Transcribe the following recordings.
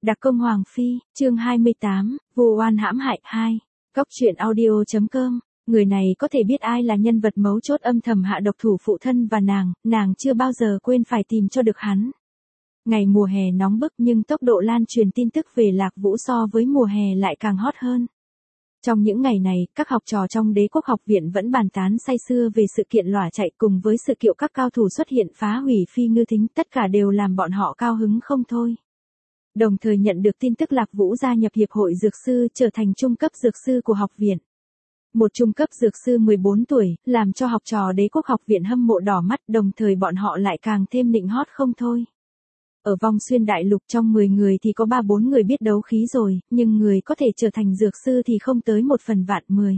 Đặc công Hoàng Phi, chương 28, Vu oan hãm hại 2. Góc truyện audio.com. Người này có thể biết ai là nhân vật mấu chốt âm thầm hạ độc thủ phụ thân và nàng chưa bao giờ quên phải tìm cho được hắn. Ngày mùa hè nóng bức nhưng tốc độ lan truyền tin tức về Lạc Vũ so với mùa hè lại càng hot hơn. Trong những ngày này, các học trò trong Đế Quốc học viện vẫn bàn tán say sưa về sự kiện lỏa chạy cùng với sự kiện các cao thủ xuất hiện phá hủy Phi Ngư Thính, tất cả đều làm bọn họ cao hứng không thôi. Đồng thời nhận được tin tức Lạc Vũ gia nhập Hiệp hội Dược sư trở thành trung cấp dược sư của học viện. Một trung cấp dược sư 14 tuổi, làm cho học trò Đế Quốc học viện hâm mộ đỏ mắt, đồng thời bọn họ lại càng thêm nịnh hót không thôi. Ở vòng xuyên đại lục trong 10 người thì có 3-4 người biết đấu khí rồi, nhưng người có thể trở thành dược sư thì không tới 1/10.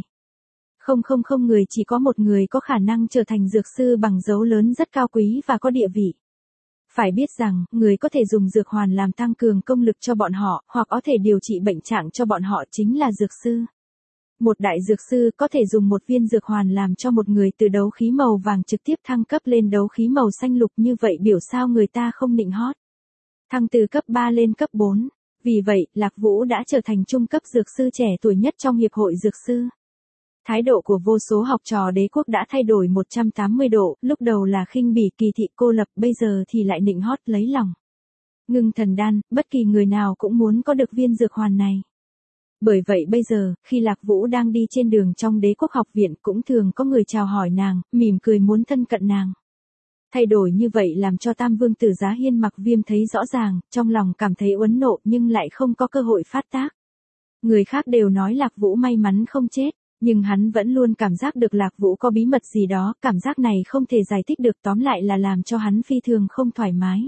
Không người chỉ có một người có khả năng trở thành dược sư bằng dấu lớn rất cao quý và có địa vị. Phải biết rằng, người có thể dùng dược hoàn làm tăng cường công lực cho bọn họ, hoặc có thể điều trị bệnh trạng cho bọn họ chính là dược sư. Một đại dược sư có thể dùng một viên dược hoàn làm cho một người từ đấu khí màu vàng trực tiếp thăng cấp lên đấu khí màu xanh lục, như vậy biểu sao người ta không nịnh hót. Thăng từ cấp 3 lên cấp 4. Vì vậy, Lạc Vũ đã trở thành trung cấp dược sư trẻ tuổi nhất trong Hiệp hội Dược sư. Thái độ của vô số học trò Đế Quốc đã thay đổi 180 độ, lúc đầu là khinh bỉ kỳ thị cô lập, bây giờ thì lại nịnh hót lấy lòng. Ngưng thần đan, bất kỳ người nào cũng muốn có được viên dược hoàn này. Bởi vậy bây giờ, khi Lạc Vũ đang đi trên đường trong Đế Quốc học viện cũng thường có người chào hỏi nàng, mỉm cười muốn thân cận nàng. Thay đổi như vậy làm cho Tam Vương tử Giá Hiên Mặc Viêm thấy rõ ràng, trong lòng cảm thấy uấn nộ nhưng lại không có cơ hội phát tác. Người khác đều nói Lạc Vũ may mắn không chết, nhưng hắn vẫn luôn cảm giác được Lạc Vũ có bí mật gì đó, cảm giác này không thể giải thích được, tóm lại là làm cho hắn phi thường không thoải mái.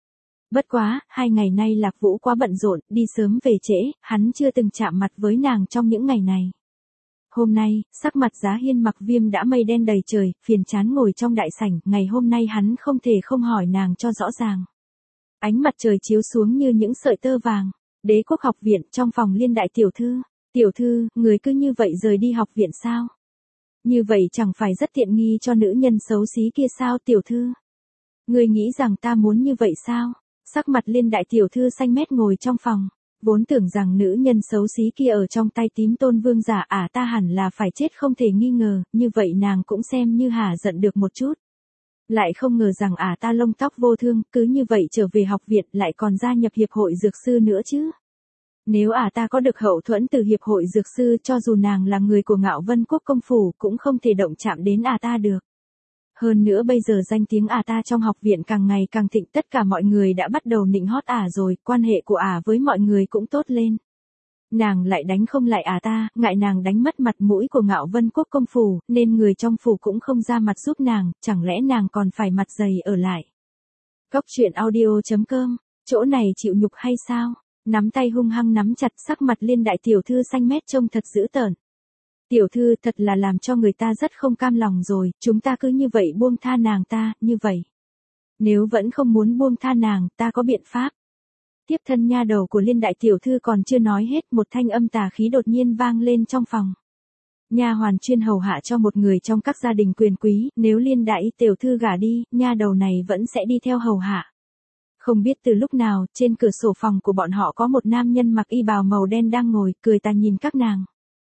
Bất quá, 2 ngày nay Lạc Vũ quá bận rộn, đi sớm về trễ, hắn chưa từng chạm mặt với nàng trong những ngày này. Hôm nay, sắc mặt Giá Hiên Mặc Viêm đã mây đen đầy trời, phiền chán ngồi trong đại sảnh, ngày hôm nay hắn không thể không hỏi nàng cho rõ ràng. Ánh mặt trời chiếu xuống như những sợi tơ vàng. Đế Quốc học viện, trong phòng Liên đại tiểu thư, người cứ như vậy rời đi học viện sao? Như vậy chẳng phải rất tiện nghi cho nữ nhân xấu xí kia sao tiểu thư? Người nghĩ rằng ta muốn như vậy sao? Sắc mặt Liên đại tiểu thư xanh mét ngồi trong phòng. Vốn tưởng rằng nữ nhân xấu xí kia ở trong tay Tím Tôn Vương giả ta hẳn là phải chết không thể nghi ngờ, như vậy nàng cũng xem như hả giận được một chút. Lại không ngờ rằng ta lông tóc vô thương, cứ như vậy trở về học viện lại còn gia nhập Hiệp hội Dược sư nữa chứ. Nếu ta có được hậu thuẫn từ Hiệp hội Dược sư, cho dù nàng là người của Ngạo Vân Quốc công phủ cũng không thể động chạm đến ta được. Hơn nữa bây giờ danh tiếng ta trong học viện càng ngày càng thịnh, tất cả mọi người đã bắt đầu nịnh hót rồi, quan hệ của với mọi người cũng tốt lên. Nàng lại đánh không lại ta, ngại nàng đánh mất mặt mũi của Ngạo Vân Quốc công phủ, nên người trong phủ cũng không ra mặt giúp nàng, chẳng lẽ nàng còn phải mặt dày ở lại. Góc truyện audio.com, chỗ này chịu nhục hay sao? Nắm tay hung hăng nắm chặt, sắc mặt Liên đại tiểu thư xanh mét trông thật dữ tợn. Tiểu thư thật là làm cho người ta rất không cam lòng rồi, chúng ta cứ như vậy buông tha nàng ta, như vậy. Nếu vẫn không muốn buông tha nàng, ta có biện pháp. Tiếp thân nha đầu của Liên đại tiểu thư còn chưa nói hết, một thanh âm tà khí đột nhiên vang lên trong phòng. Nha hoàn chuyên hầu hạ cho một người trong các gia đình quyền quý, nếu Liên đại tiểu thư gả đi, nha đầu này vẫn sẽ đi theo hầu hạ. Không biết từ lúc nào, trên cửa sổ phòng của bọn họ có một nam nhân mặc y bào màu đen đang ngồi, cười tà nhìn các nàng.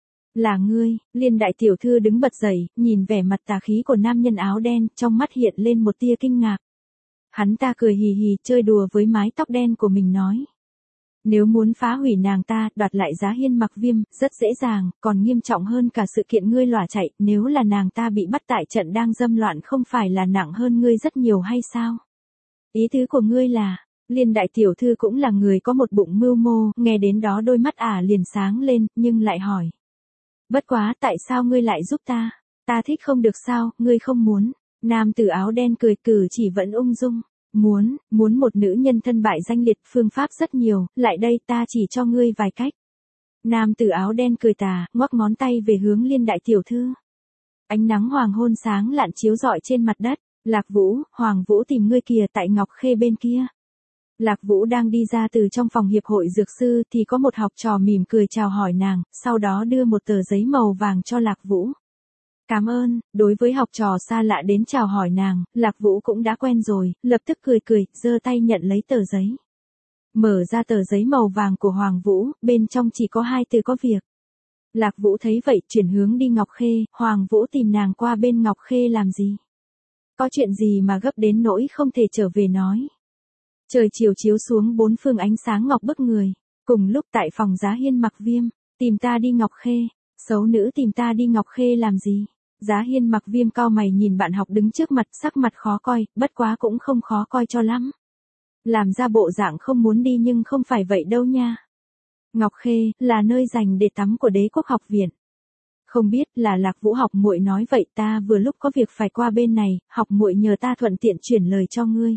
Là ngươi? Liên đại tiểu thư đứng bật dậy, nhìn vẻ mặt tà khí của nam nhân áo đen, trong mắt hiện lên một tia kinh ngạc. Hắn ta cười hì hì, chơi đùa với mái tóc đen của mình nói. Nếu muốn phá hủy nàng ta, đoạt lại Giá Hiên Mặc Viêm, rất dễ dàng, còn nghiêm trọng hơn cả sự kiện ngươi lỏa chạy, nếu là nàng ta bị bắt tại trận đang dâm loạn không phải là nặng hơn ngươi rất nhiều hay sao? Ý tứ của ngươi là, Liên đại tiểu thư cũng là người có một bụng mưu mô, nghe đến đó đôi mắt liền sáng lên, nhưng lại hỏi. Bất quá, tại sao ngươi lại giúp ta? Ta thích không được sao, ngươi không muốn? Nam tử áo đen cười, cử chỉ vẫn ung dung. Muốn một nữ nhân thân bại danh liệt, phương pháp rất nhiều, lại đây ta chỉ cho ngươi vài cách. Nam tử áo đen cười tà, ngoắc ngón tay về hướng Liên đại tiểu thư. Ánh nắng hoàng hôn sáng lạn chiếu rọi trên mặt đất. Lạc Vũ, Hoàng Vũ tìm ngươi kìa, tại Ngọc Khê bên kia. Lạc Vũ đang đi ra từ trong phòng Hiệp hội Dược sư thì có một học trò mỉm cười chào hỏi nàng, sau đó đưa một tờ giấy màu vàng cho Lạc Vũ. Cảm ơn. Đối với học trò xa lạ đến chào hỏi nàng, Lạc Vũ cũng đã quen rồi, lập tức cười, giơ tay nhận lấy tờ giấy. Mở ra tờ giấy màu vàng của Hoàng Vũ, bên trong chỉ có 2 từ có việc. Lạc Vũ thấy vậy chuyển hướng đi Ngọc Khê, Hoàng Vũ tìm nàng qua bên Ngọc Khê làm gì? Có chuyện gì mà gấp đến nỗi không thể trở về nói. Trời chiều chiếu xuống 4 phương ánh sáng ngọc bức người. Cùng lúc tại phòng Giá Hiên Mặc Viêm, tìm ta đi Ngọc Khê, xấu nữ tìm ta đi Ngọc Khê làm gì? Giá Hiên Mặc Viêm cau mày nhìn bạn học đứng trước mặt, sắc mặt khó coi, bất quá cũng không khó coi cho lắm. Làm ra bộ dạng không muốn đi nhưng không phải vậy đâu nha. Ngọc Khê là nơi dành để tắm của Đế Quốc Học Viện. Không biết là Lạc Vũ học muội nói vậy, ta vừa lúc có việc phải qua bên này, học muội nhờ ta thuận tiện chuyển lời cho ngươi.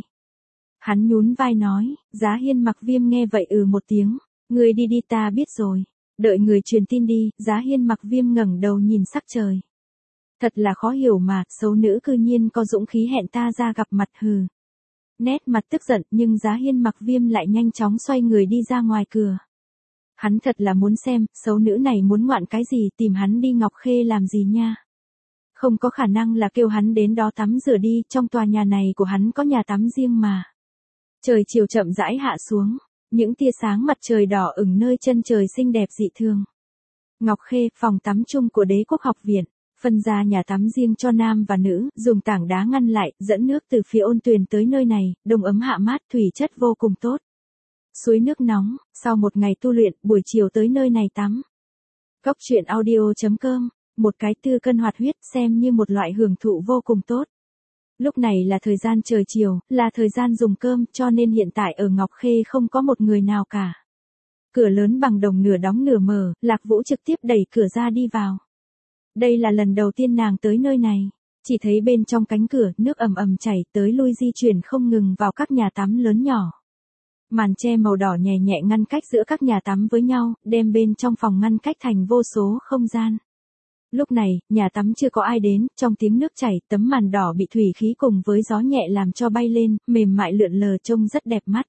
Hắn nhún vai nói, Giá Hiên Mặc Viêm nghe vậy một tiếng, ngươi đi đi ta biết rồi. Đợi người truyền tin đi, Giá Hiên Mặc Viêm ngẩng đầu nhìn sắc trời. Thật là khó hiểu mà, xấu nữ cư nhiên có dũng khí hẹn ta ra gặp mặt hừ. Nét mặt tức giận nhưng Giá Hiên Mặc Viêm lại nhanh chóng xoay người đi ra ngoài cửa. Hắn thật là muốn xem, xấu nữ này muốn ngoạn cái gì tìm hắn đi Ngọc Khê làm gì nha. Không có khả năng là kêu hắn đến đó tắm rửa đi, trong tòa nhà này của hắn có nhà tắm riêng mà. Trời chiều chậm rãi hạ xuống, những tia sáng mặt trời đỏ ửng nơi chân trời xinh đẹp dị thường. Ngọc Khê, phòng tắm chung của Đế Quốc Học Viện, phân ra nhà tắm riêng cho nam và nữ, dùng tảng đá ngăn lại, dẫn nước từ phía ôn tuyền tới nơi này, đông ấm hạ mát, thủy chất vô cùng tốt. Suối nước nóng, sau một ngày tu luyện, buổi chiều tới nơi này tắm. Cốc truyện audio.com, một cái tư cân hoạt huyết xem như một loại hưởng thụ vô cùng tốt. Lúc này là thời gian trời chiều, là thời gian dùng cơm, cho nên hiện tại ở Ngọc Khê không có một người nào cả. Cửa lớn bằng đồng nửa đóng nửa mở, Lạc Vũ trực tiếp đẩy cửa ra đi vào. Đây là lần đầu tiên nàng tới nơi này, chỉ thấy bên trong cánh cửa nước ầm ầm chảy tới lui di chuyển không ngừng vào các nhà tắm lớn nhỏ. Màn che màu đỏ nhẹ nhẹ ngăn cách giữa các nhà tắm với nhau, đem bên trong phòng ngăn cách thành vô số không gian. Lúc này, nhà tắm chưa có ai đến, trong tiếng nước chảy, tấm màn đỏ bị thủy khí cùng với gió nhẹ làm cho bay lên, mềm mại lượn lờ trông rất đẹp mắt.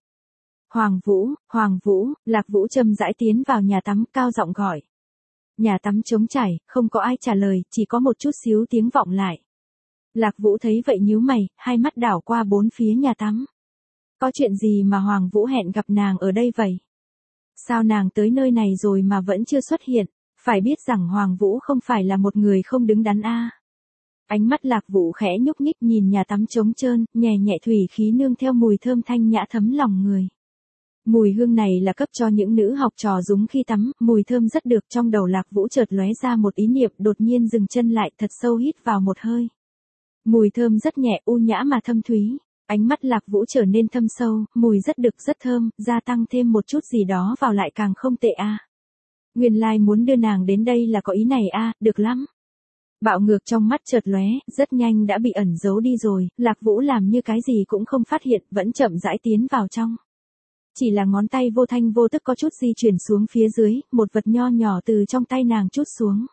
Hoàng Vũ, Lạc Vũ chậm rãi tiến vào nhà tắm, cao giọng gọi. Nhà tắm trống trải, không có ai trả lời, chỉ có một chút xíu tiếng vọng lại. Lạc Vũ thấy vậy nhíu mày, hai mắt đảo qua bốn phía nhà tắm. Có chuyện gì mà Hoàng Vũ hẹn gặp nàng ở đây vậy? Sao nàng tới nơi này rồi mà vẫn chưa xuất hiện? Phải biết rằng Hoàng Vũ không phải là một người không đứng đắn a. Ánh mắt Lạc Vũ khẽ nhúc nhích nhìn nhà tắm trống trơn, nhẹ nhẹ thủy khí nương theo mùi thơm thanh nhã thấm lòng người. Mùi hương này là cấp cho những nữ học trò dùng khi tắm, mùi thơm rất được, trong đầu Lạc Vũ chợt lóe ra một ý niệm, đột nhiên dừng chân lại, thật sâu hít vào một hơi. Mùi thơm rất nhẹ, u nhã mà thâm thúy. Ánh mắt Lạc Vũ trở nên thâm sâu, mùi rất được, rất thơm, gia tăng thêm một chút gì đó vào lại càng không tệ a. Nguyên lai muốn đưa nàng đến đây là có ý này a, được lắm. Bạo ngược trong mắt chợt lóe, rất nhanh đã bị ẩn giấu đi rồi, Lạc Vũ làm như cái gì cũng không phát hiện, vẫn chậm rãi tiến vào trong. Chỉ là ngón tay vô thanh vô tức có chút di chuyển xuống phía dưới, một vật nho nhỏ từ trong tay nàng trút xuống.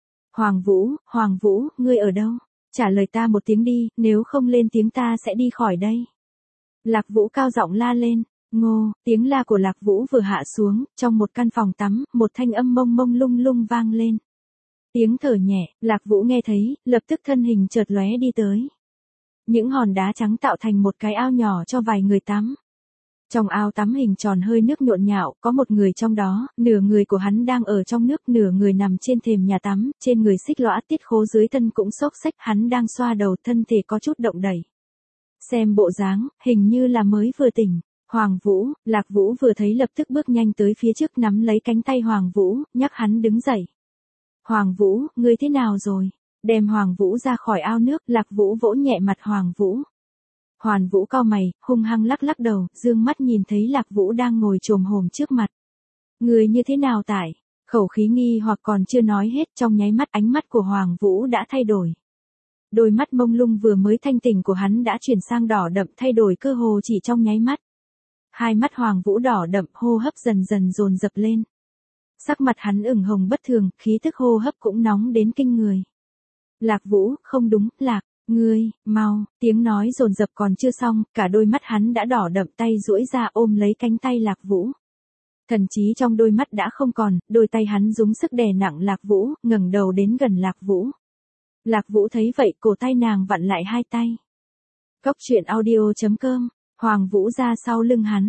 Hoàng Vũ, ngươi ở đâu? Trả lời ta một tiếng đi, nếu không lên tiếng ta sẽ đi khỏi đây. Lạc Vũ cao giọng la lên. Ngô, tiếng la của Lạc Vũ vừa hạ xuống, trong một căn phòng tắm, một thanh âm mông mông lung lung vang lên. Tiếng thở nhẹ, Lạc Vũ nghe thấy, lập tức thân hình chợt lóe đi tới. Những hòn đá trắng tạo thành một cái ao nhỏ cho vài người tắm. Trong ao tắm hình tròn hơi nước nhộn nhạo, có một người trong đó, nửa người của hắn đang ở trong nước, nửa người nằm trên thềm nhà tắm, trên người xích lõa tiết khố dưới thân cũng xốc xách, hắn đang xoa đầu, thân thể có chút động đẩy. Xem bộ dáng, hình như là mới vừa tỉnh. Lạc Vũ vừa thấy lập tức bước nhanh tới phía trước nắm lấy cánh tay Hoàng Vũ, nhắc hắn đứng dậy. Hoàng Vũ, ngươi thế nào rồi? Đem Hoàng Vũ ra khỏi ao nước, Lạc Vũ vỗ nhẹ mặt Hoàng Vũ. Hoàng Vũ cau mày, hung hăng lắc lắc đầu, dương mắt nhìn thấy Lạc Vũ đang ngồi chồm hổm trước mặt. Người như thế nào tại? Khẩu khí nghi hoặc còn chưa nói hết, trong nháy mắt ánh mắt của Hoàng Vũ đã thay đổi. Đôi mắt mông lung vừa mới thanh tỉnh của hắn đã chuyển sang đỏ đậm, thay đổi cơ hồ chỉ trong nháy mắt. Hai mắt Hoàng Vũ đỏ đậm, hô hấp dần dần dồn dập lên. Sắc mặt hắn ửng hồng bất thường, khí tức hô hấp cũng nóng đến kinh người. Lạc Vũ, không đúng, ngươi, mau, tiếng nói dồn dập còn chưa xong, cả đôi mắt hắn đã đỏ đậm, tay duỗi ra ôm lấy cánh tay Lạc Vũ. Thần trí trong đôi mắt đã không còn, đôi tay hắn dùng sức đè nặng Lạc Vũ, ngẩng đầu đến gần Lạc Vũ. Lạc Vũ thấy vậy, cổ tay nàng vặn lại hai tay. Cốc truyện audio.com, Hoàng Vũ ra sau lưng hắn,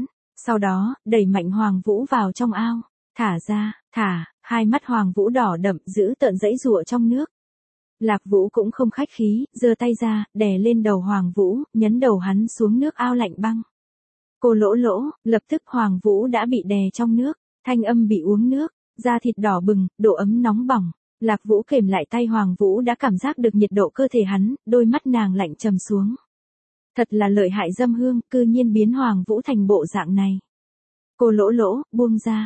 Sau đó, đẩy mạnh Hoàng Vũ vào trong ao. Thả ra, thả, hai mắt Hoàng Vũ đỏ đậm giữ tợn giãy giụa trong nước. Lạc Vũ cũng không khách khí, giơ tay ra, đè lên đầu Hoàng Vũ, nhấn đầu hắn xuống nước ao lạnh băng. Cô lỗ lỗ, lập tức Hoàng Vũ đã bị đè trong nước, Thanh Âm bị uống nước, da thịt đỏ bừng, độ ấm nóng bỏng. Lạc Vũ kềm lại tay Hoàng Vũ đã cảm giác được nhiệt độ cơ thể hắn, đôi mắt nàng lạnh trầm xuống. Thật là lợi hại dâm hương, cư nhiên biến Hoàng Vũ thành bộ dạng này. Cô lỗ lỗ, buông ra.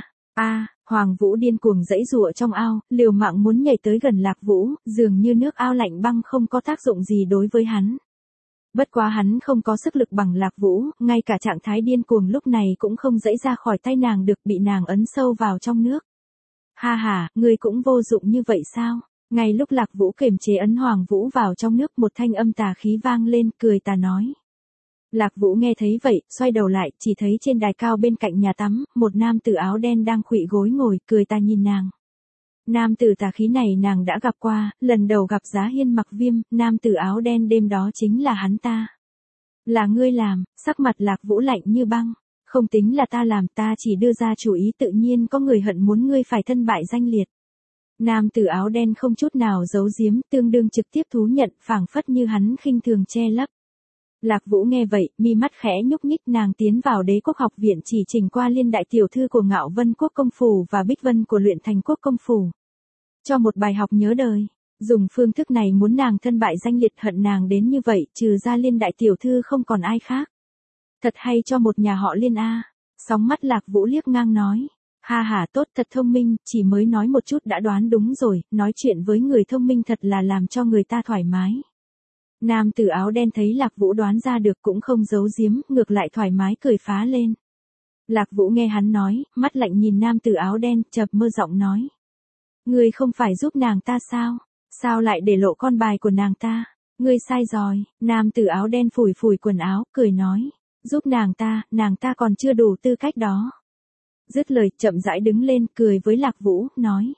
Hoàng Vũ điên cuồng giãy giụa trong ao, liều mạng muốn nhảy tới gần Lạc Vũ, dường như nước ao lạnh băng không có tác dụng gì đối với hắn. Bất quá hắn không có sức lực bằng Lạc Vũ, ngay cả trạng thái điên cuồng lúc này cũng không giãy ra khỏi tay nàng được, bị nàng ấn sâu vào trong nước. Ha ha, ngươi cũng vô dụng như vậy sao? Ngay lúc Lạc Vũ kiềm chế ấn Hoàng Vũ vào trong nước, một thanh âm tà khí vang lên, cười tà nói. Lạc Vũ nghe thấy vậy, xoay đầu lại, chỉ thấy trên đài cao bên cạnh nhà tắm, một nam tử áo đen đang khuỵu gối ngồi, cười tà nhìn nàng. Nam tử tà khí này nàng đã gặp qua, lần đầu gặp Giá Hiên Mặc Viêm, nam tử áo đen đêm đó chính là hắn ta. Là ngươi làm, sắc mặt Lạc Vũ lạnh như băng. Không tính là ta làm, ta chỉ đưa ra chủ ý, tự nhiên có người hận muốn ngươi phải thân bại danh liệt. Nam tử áo đen không chút nào giấu giếm, tương đương trực tiếp thú nhận, phảng phất như hắn khinh thường che lấp. Lạc Vũ nghe vậy, mi mắt khẽ nhúc nhích, nàng tiến vào Đế Quốc học viện chỉ trình qua Liên đại tiểu thư của Ngạo Vân Quốc công phủ và Bích Vân của Luyện Thành Quốc công phủ. Cho một bài học nhớ đời, dùng phương thức này muốn nàng thân bại danh liệt, hận nàng đến như vậy, trừ ra Liên đại tiểu thư không còn ai khác. Thật hay cho một nhà họ Liên a. Sóng mắt Lạc Vũ liếc ngang nói. Ha ha, tốt, thật thông minh, chỉ mới nói một chút đã đoán đúng rồi, nói chuyện với người thông minh thật là làm cho người ta thoải mái. Nam tử áo đen thấy Lạc Vũ đoán ra được cũng không giấu giếm, ngược lại thoải mái cười phá lên. Lạc Vũ nghe hắn nói, mắt lạnh nhìn nam tử áo đen, chập mơ giọng nói. Ngươi không phải giúp nàng ta sao? Sao lại để lộ con bài của nàng ta? Ngươi sai rồi. Nam tử áo đen phủi phủi quần áo, cười nói. Giúp nàng ta còn chưa đủ tư cách đó. Dứt lời, chậm rãi đứng lên, cười với Lạc Vũ, nói.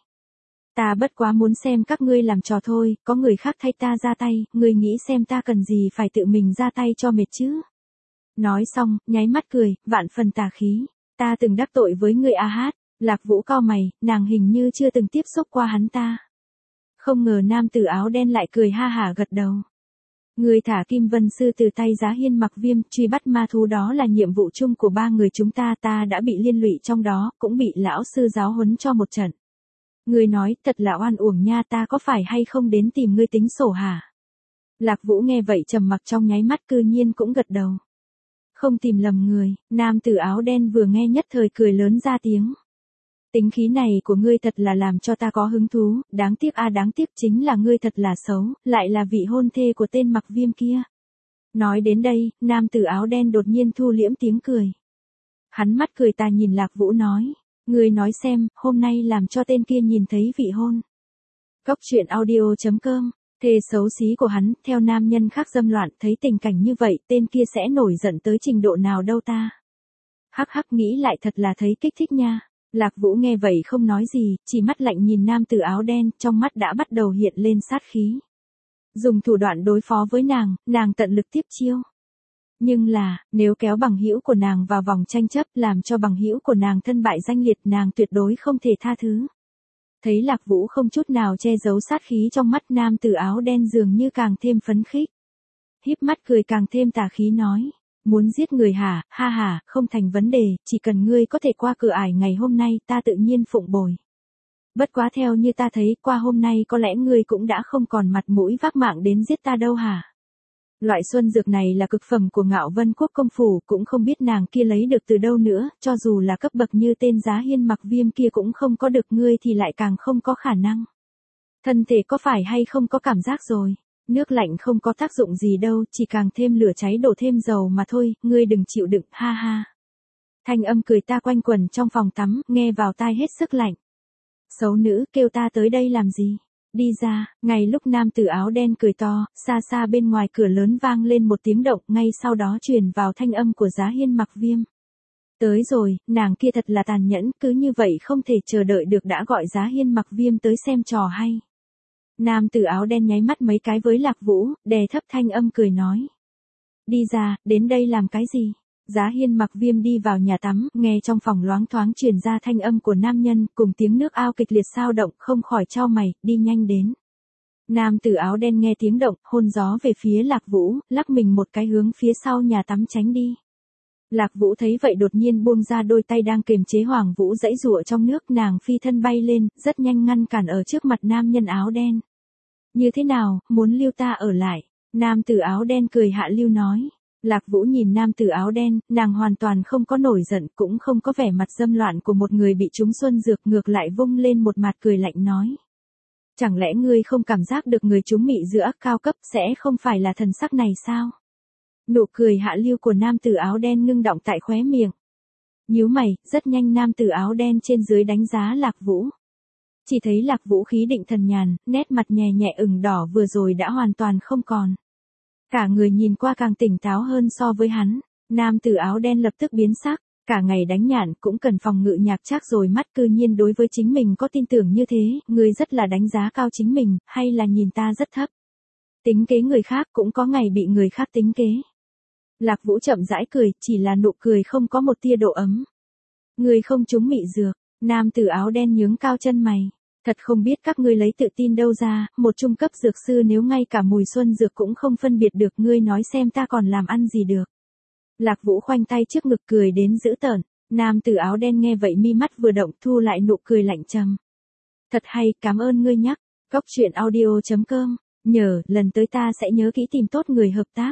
Ta bất quá muốn xem các ngươi làm trò thôi, có người khác thay ta ra tay, ngươi nghĩ xem ta cần gì phải tự mình ra tay cho mệt chứ. Nói xong, nháy mắt cười, vạn phần tà khí. Ta từng đắc tội với ngươi a hát. Lạc Vũ cau mày, nàng hình như chưa từng tiếp xúc qua hắn ta. Không ngờ nam tử áo đen lại cười ha hả gật đầu. Người thả Kim Vân Sư từ tay Giá Hiên Mặc Viêm, truy bắt ma thú đó là nhiệm vụ chung của ba người chúng ta, ta đã bị liên lụy trong đó, cũng bị lão sư giáo huấn cho một trận. Người nói, thật là oan uổng nha, ta có phải hay không đến tìm ngươi tính sổ hả? Lạc Vũ nghe vậy trầm mặc trong nháy mắt, cư nhiên cũng gật đầu. Không tìm lầm người, nam tử áo đen vừa nghe nhất thời cười lớn ra tiếng. Tính khí này của ngươi thật là làm cho ta có hứng thú, đáng tiếc đáng tiếc chính là ngươi thật là xấu, lại là vị hôn thê của tên Mặc Viêm kia. Nói đến đây, nam tử áo đen đột nhiên thu liễm tiếng cười. Hắn mắt cười tà nhìn Lạc Vũ nói, ngươi nói xem, hôm nay làm cho tên kia nhìn thấy vị hôn. Cốc truyện audio.com, thê xấu xí của hắn, theo nam nhân khác dâm loạn, thấy tình cảnh như vậy, tên kia sẽ nổi giận tới trình độ nào đâu ta. Hắc hắc, nghĩ lại thật là thấy kích thích nha. Lạc Vũ nghe vậy không nói gì, chỉ mắt lạnh nhìn nam tử áo đen, trong mắt đã bắt đầu hiện lên sát khí. Dùng thủ đoạn đối phó với nàng tận lực tiếp chiêu. Nhưng là, nếu kéo bằng hữu của nàng vào vòng tranh chấp, làm cho bằng hữu của nàng thân bại danh liệt, nàng tuyệt đối không thể tha thứ. Thấy Lạc Vũ không chút nào che giấu sát khí trong mắt, nam tử áo đen dường như càng thêm phấn khích. Híp mắt cười càng thêm tà khí nói. Muốn giết người hả, ha ha, không thành vấn đề, chỉ cần ngươi có thể qua cửa ải ngày hôm nay, ta tự nhiên phụng bồi. Bất quá theo như ta thấy, qua hôm nay có lẽ ngươi cũng đã không còn mặt mũi vác mạng đến giết ta đâu hả? Loại xuân dược này là cực phẩm của Ngạo Vân Quốc công phủ, cũng không biết nàng kia lấy được từ đâu nữa, cho dù là cấp bậc như tên Giá Hiên Mặc Viêm kia cũng không có được, ngươi thì lại càng không có khả năng. Thân thể có phải hay không có cảm giác rồi? Nước lạnh không có tác dụng gì đâu, chỉ càng thêm lửa cháy đổ thêm dầu mà thôi, ngươi đừng chịu đựng, ha ha. Thanh âm cười ta quanh quẩn trong phòng tắm, nghe vào tai hết sức lạnh. Xấu nữ, kêu ta tới đây làm gì? Đi ra, ngay lúc nam tử áo đen cười to, xa xa bên ngoài cửa lớn vang lên một tiếng động, ngay sau đó truyền vào thanh âm của Giá Hiên Mặc Viêm. Tới rồi, nàng kia thật là tàn nhẫn, cứ như vậy không thể chờ đợi được đã gọi Giá Hiên Mặc Viêm tới xem trò hay. Nam tử áo đen nháy mắt mấy cái với Lạc Vũ, đè thấp thanh âm cười nói. Đi ra, đến đây làm cái gì? Giá Hiên mặc Viêm đi vào nhà tắm, nghe trong phòng loáng thoáng truyền ra thanh âm của nam nhân, cùng tiếng nước ao kịch liệt xao động, không khỏi chau mày, đi nhanh đến. Nam tử áo đen nghe tiếng động, hôn gió về phía Lạc Vũ, lắc mình một cái hướng phía sau nhà tắm tránh đi. Lạc Vũ thấy vậy đột nhiên buông ra đôi tay đang kềm chế Hoàng Vũ giãy giụa trong nước, nàng phi thân bay lên, rất nhanh ngăn cản ở trước mặt nam nhân áo đen. Như thế nào, muốn lưu ta ở lại? Nam tử áo đen cười hạ lưu nói. Lạc Vũ nhìn nam tử áo đen, nàng hoàn toàn không có nổi giận, cũng không có vẻ mặt dâm loạn của một người bị trúng xuân dược, ngược lại vung lên một mặt cười lạnh nói. Chẳng lẽ ngươi không cảm giác được người trúng mị giữa cao cấp sẽ không phải là thần sắc này sao? Nụ cười hạ lưu của nam tử áo đen ngưng đọng tại khóe miệng. Nhíu mày, rất nhanh nam tử áo đen trên dưới đánh giá Lạc Vũ. Chỉ thấy Lạc Vũ khí định thần nhàn, nét mặt nhè nhẹ ửng đỏ vừa rồi đã hoàn toàn không còn. Cả người nhìn qua càng tỉnh táo hơn so với hắn. Nam tử áo đen lập tức biến sắc, cả ngày đánh nhạn cũng cần phòng ngự nhạc trác rồi mắt, cư nhiên đối với chính mình có tin tưởng như thế, ngươi rất là đánh giá cao chính mình, hay là nhìn ta rất thấp. Tính kế người khác cũng có ngày bị người khác tính kế. Lạc Vũ chậm rãi cười, chỉ là nụ cười không có một tia độ ấm. Ngươi không trúng mị dược. Nam tử áo đen nhướng cao chân mày. Thật không biết các ngươi lấy tự tin đâu ra, một trung cấp dược sư nếu ngay cả mùi xuân dược cũng không phân biệt được, ngươi nói xem ta còn làm ăn gì được. Lạc Vũ khoanh tay trước ngực cười đến dữ tợn. Nam tử áo đen nghe vậy mi mắt vừa động, thu lại nụ cười lạnh trầm. Thật hay, cảm ơn ngươi nhắc. Góc truyện audio.com. Nhờ, lần tới ta sẽ nhớ kỹ tìm tốt người hợp tác.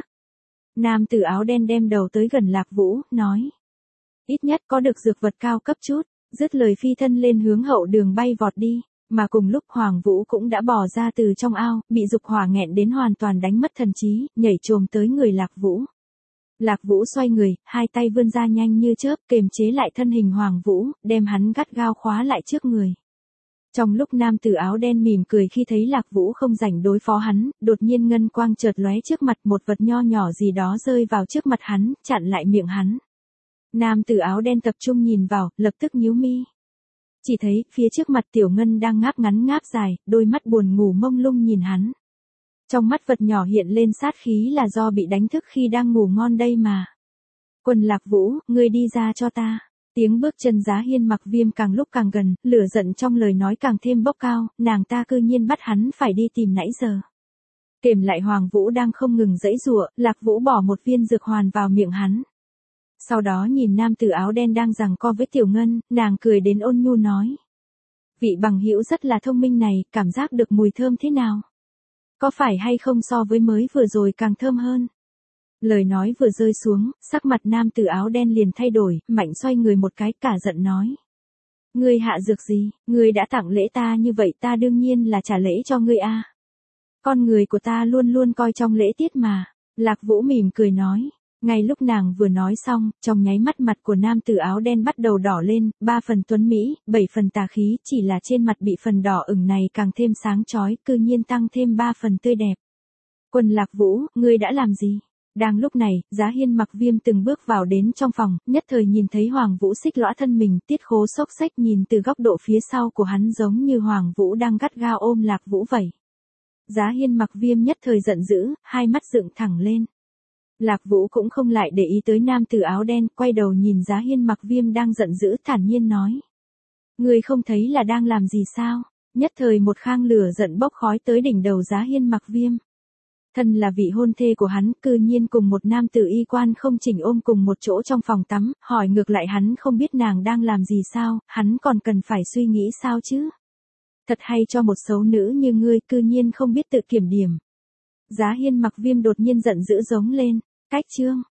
Nam tử áo đen đem đầu tới gần Lạc Vũ, nói. Ít nhất có được dược vật cao cấp chút. Dứt lời phi thân lên hướng hậu đường bay vọt đi. Mà cùng lúc Hoàng Vũ cũng đã bò ra từ trong ao, bị dục hỏa nghẹn đến hoàn toàn đánh mất thần trí, nhảy chồm tới người Lạc Vũ. Lạc Vũ xoay người, hai tay vươn ra nhanh như chớp, kềm chế lại thân hình Hoàng Vũ, đem hắn gắt gao khóa lại trước người. Trong lúc nam tử áo đen mỉm cười khi thấy Lạc Vũ không rảnh đối phó hắn, đột nhiên ngân quang chợt lóe trước mặt, một vật nho nhỏ gì đó rơi vào trước mặt hắn, chặn lại miệng hắn. Nam tử áo đen tập trung nhìn vào, lập tức nhíu mi. Chỉ thấy, phía trước mặt Tiểu Ngân đang ngáp ngắn ngáp dài, đôi mắt buồn ngủ mông lung nhìn hắn. Trong mắt vật nhỏ hiện lên sát khí là do bị đánh thức khi đang ngủ ngon đây mà. Quần Lạc Vũ, ngươi đi ra cho ta. Tiếng bước chân Giá Hiên mặc Viêm càng lúc càng gần, lửa giận trong lời nói càng thêm bốc cao, nàng ta cư nhiên bắt hắn phải đi tìm nãy giờ. Kềm lại Hoàng Vũ đang không ngừng giãy giụa, Lạc Vũ bỏ một viên dược hoàn vào miệng hắn. Sau đó nhìn nam tử áo đen đang giằng co với Tiểu Ngân, nàng cười đến ôn nhu nói. Vị bằng hữu rất là thông minh này, cảm giác được mùi thơm thế nào? Có phải hay không so với mới vừa rồi càng thơm hơn? Lời nói vừa rơi xuống, sắc mặt nam tử áo đen liền thay đổi, mạnh xoay người một cái, cả giận nói. Ngươi hạ dược gì, ngươi đã tặng lễ ta như vậy ta đương nhiên là trả lễ cho ngươi a. Con người của ta luôn luôn coi trọng lễ tiết mà. Lạc Vũ mỉm cười nói. Ngay lúc nàng vừa nói xong, trong nháy mắt mặt của nam tử áo đen bắt đầu đỏ lên, 3 phần tuấn mỹ, 7 phần tà khí, chỉ là trên mặt bị phần đỏ ửng này càng thêm sáng chói, cư nhiên tăng thêm 3 phần tươi đẹp. Quần Lạc Vũ, ngươi đã làm gì? Đang lúc này, Giá Hiên mặc Viêm từng bước vào đến trong phòng, nhất thời nhìn thấy Hoàng Vũ xích lõa thân mình, Tiết Khố xốc xách nhìn từ góc độ phía sau của hắn giống như Hoàng Vũ đang gắt gao ôm Lạc Vũ vậy. Giá Hiên mặc Viêm nhất thời giận dữ, hai mắt dựng thẳng lên. Lạc Vũ cũng không lại để ý tới nam tử áo đen, quay đầu nhìn Giá Hiên mặc Viêm đang giận dữ, thản nhiên nói. Ngươi không thấy là đang làm gì sao? Nhất thời một khang lửa giận bốc khói tới đỉnh đầu Giá Hiên mặc Viêm. Thân là vị hôn thê của hắn, cư nhiên cùng một nam tử y quan không chỉnh ôm cùng một chỗ trong phòng tắm, hỏi ngược lại hắn không biết nàng đang làm gì sao, hắn còn cần phải suy nghĩ sao chứ? Thật hay cho một xấu nữ như ngươi, cư nhiên không biết tự kiểm điểm. Giá Hiên mặc Viêm đột nhiên giận dữ giống lên. Cách chương.